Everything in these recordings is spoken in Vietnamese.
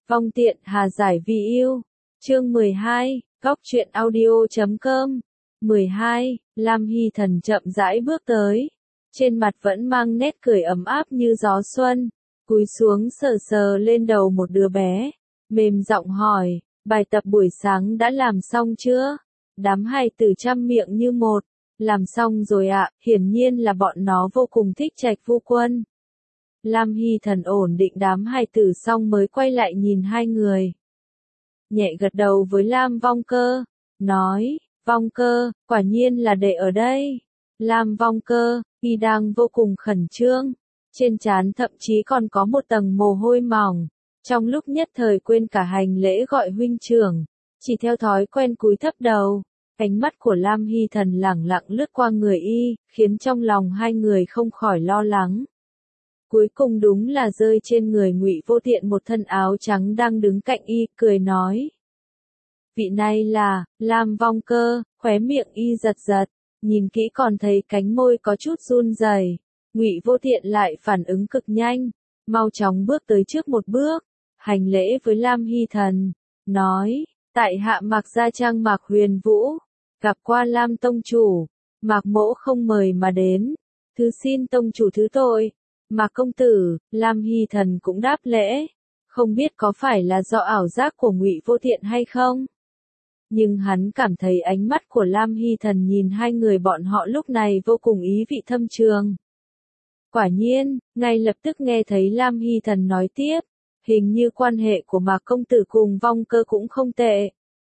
Vong tiện hà giải vì yêu. Chương 12, Góc truyện audio.com. 12, Lam Hy Thần chậm rãi bước tới. Trên mặt vẫn mang nét cười ấm áp như gió xuân. Cúi xuống sờ sờ lên đầu một đứa bé. Mềm giọng hỏi, bài tập buổi sáng đã làm xong chưa? Đám hài tử chăm miệng như một. Làm xong rồi ạ, hiển nhiên là bọn nó vô cùng thích Trạch Phu Quân. Lam Hy Thần ổn định đám hài tử xong mới quay lại nhìn hai người. Nhẹ gật đầu với Lam Vong Cơ, nói, Vong Cơ, quả nhiên là đệ ở đây. Lam Vong Cơ, y đang vô cùng khẩn trương, trên trán thậm chí còn có một tầng mồ hôi mỏng, trong lúc nhất thời quên cả hành lễ gọi huynh trưởng, chỉ theo thói quen cúi thấp đầu. Ánh mắt của Lam Hy Thần lẳng lặng lướt qua người y, khiến trong lòng hai người không khỏi lo lắng. Cuối cùng đúng là rơi trên người Ngụy Vô Tiện một thân áo trắng đang đứng cạnh y, cười nói. Vị này là, Lam Vong Cơ, khóe miệng y giật giật, nhìn kỹ còn thấy cánh môi có chút run rẩy. Ngụy Vô Tiện lại phản ứng cực nhanh, mau chóng bước tới trước một bước, hành lễ với Lam Hy Thần, nói, tại hạ Mạc Gia Trang Mạc Huyền Vũ, gặp qua Lam Tông Chủ, Mạc Mỗ không mời mà đến, thứ xin Tông Chủ thứ tội. Mạc công tử, Lam Hy Thần cũng đáp lễ, không biết có phải là do ảo giác của Ngụy Vô Tiện hay không? Nhưng hắn cảm thấy ánh mắt của Lam Hy Thần nhìn hai người bọn họ lúc này vô cùng ý vị thâm trường. Quả nhiên, ngay lập tức nghe thấy Lam Hy Thần nói tiếp, hình như quan hệ của Mạc công tử cùng Vong Cơ cũng không tệ.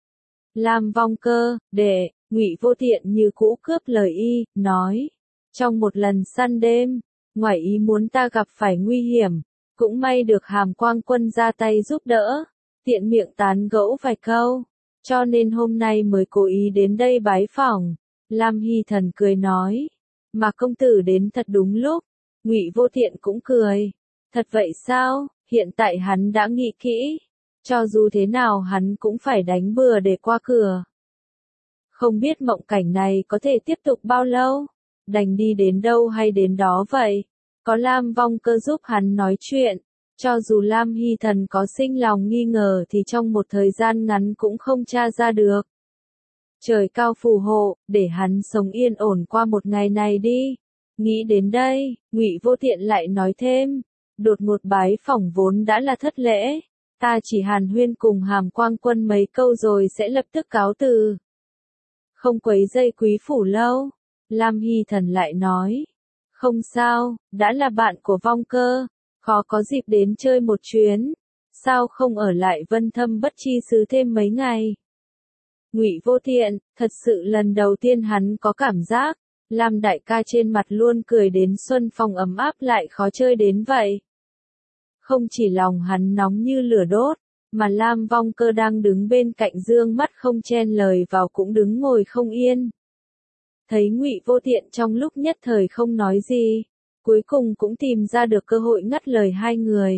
Lam Vong Cơ, đệ, Ngụy Vô Tiện như cũ cướp lời y, nói, trong một lần săn đêm, ngoài ý muốn ta gặp phải nguy hiểm, cũng may được Hàm Quang Quân ra tay giúp đỡ, tiện miệng tán gẫu vài câu, cho nên hôm nay mới cố ý đến đây bái phỏng. Lam Hy Thần cười nói, mà công tử đến thật đúng lúc. Ngụy Vô Tiện cũng cười, thật vậy sao? Hiện tại hắn đã nghĩ kỹ, cho dù thế nào hắn cũng phải đánh bừa để qua cửa. Không biết mộng cảnh này có thể tiếp tục bao lâu? Đành đi đến đâu hay đến đó vậy. Có Lam Vong Cơ giúp hắn nói chuyện, cho dù Lam Hy Thần có sinh lòng nghi ngờ thì trong một thời gian ngắn cũng không tra ra được. Trời cao phù hộ, để hắn sống yên ổn qua một ngày này đi. Nghĩ đến đây, Ngụy Vô Tiện lại nói thêm, đột ngột bái phỏng vốn đã là thất lễ, ta chỉ hàn huyên cùng Hàm Quang Quân mấy câu rồi sẽ lập tức cáo từ. Không quấy rầy quý phủ lâu. Lam Hy Thần lại nói, không sao, đã là bạn của Vong Cơ, khó có dịp đến chơi một chuyến, sao không ở lại Vân Thâm Bất Chi xứ thêm mấy ngày. Ngụy Vô Tiện, thật sự lần đầu tiên hắn có cảm giác, Lam đại ca trên mặt luôn cười đến xuân phong ấm áp lại khó chơi đến vậy. Không chỉ lòng hắn nóng như lửa đốt, mà Lam Vong Cơ đang đứng bên cạnh dương mắt không chen lời vào cũng đứng ngồi không yên. Thấy Ngụy Vô Tiện trong lúc nhất thời không nói gì, cuối cùng cũng tìm ra được cơ hội ngắt lời hai người.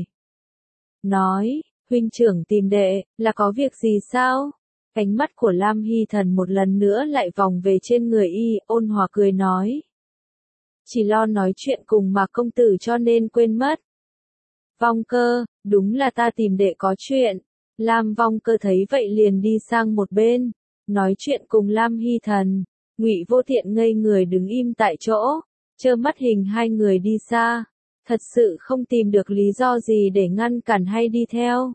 Nói, huynh trưởng tìm đệ, là có việc gì sao? Ánh mắt của Lam Hy Thần một lần nữa lại vòng về trên người y, ôn hòa cười nói. Chỉ lo nói chuyện cùng Mạc công tử cho nên quên mất. Vong Cơ, đúng là ta tìm đệ có chuyện. Lam Vong Cơ thấy vậy liền đi sang một bên, nói chuyện cùng Lam Hy Thần. Ngụy Vô Tiện ngây người đứng im tại chỗ, trơ mắt hình hai người đi xa, thật sự không tìm được lý do gì để ngăn cản hay đi theo.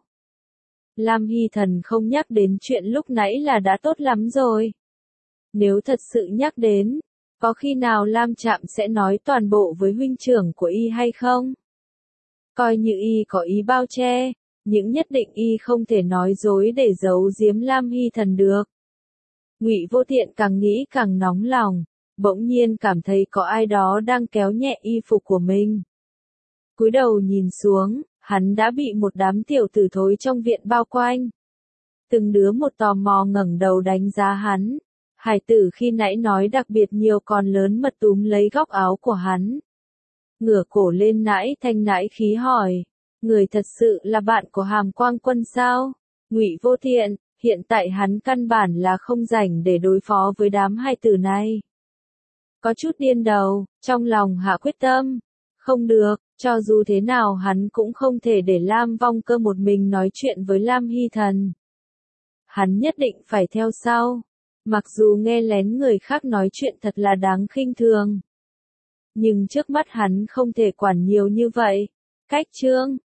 Lam Hy Thần không nhắc đến chuyện lúc nãy là đã tốt lắm rồi. Nếu thật sự nhắc đến, có khi nào Lam Trạm sẽ nói toàn bộ với huynh trưởng của y hay không? Coi như y có ý bao che, nhưng nhất định y không thể nói dối để giấu giếm Lam Hy Thần được. Ngụy Vô Tiện càng nghĩ càng nóng lòng, bỗng nhiên cảm thấy có ai đó đang kéo nhẹ y phục của mình. Cúi đầu nhìn xuống, hắn đã bị một đám tiểu tử thối trong viện bao quanh. Từng đứa một tò mò ngẩng đầu đánh giá hắn. Hải tử khi nãy nói đặc biệt nhiều còn lớn mật túm lấy góc áo của hắn. Ngửa cổ lên nãi thanh nãi khí hỏi, người thật sự là bạn của Hàm Quang Quân sao? Ngụy Vô Tiện, hiện tại hắn căn bản là không rảnh để đối phó với đám hài tử này. Có chút điên đầu, trong lòng hạ quyết tâm. Không được, Cho dù thế nào hắn cũng không thể để Lam Vong Cơ một mình nói chuyện với Lam Hy Thần. Hắn nhất định phải theo sau. Mặc dù nghe lén người khác nói chuyện thật là đáng khinh thường. Nhưng trước mắt hắn không thể quản nhiều như vậy. Cách chương